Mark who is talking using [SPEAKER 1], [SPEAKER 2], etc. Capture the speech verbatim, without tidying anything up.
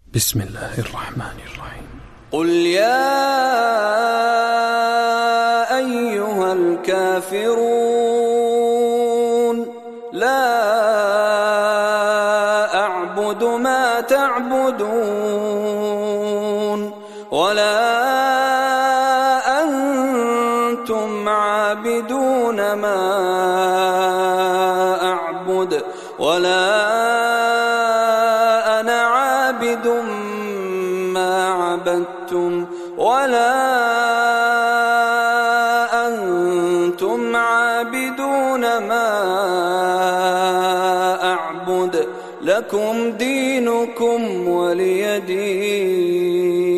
[SPEAKER 1] بسم الله الرحمن الرحيم.
[SPEAKER 2] قل يا أيها الكافرون لا أعبد ما تعبدون ولا أنتم عابدون ما أعبد ولا أنا عابد ما عبدتم ولا أنتم عابدون ما أعبد لكم دينكم ولي دين.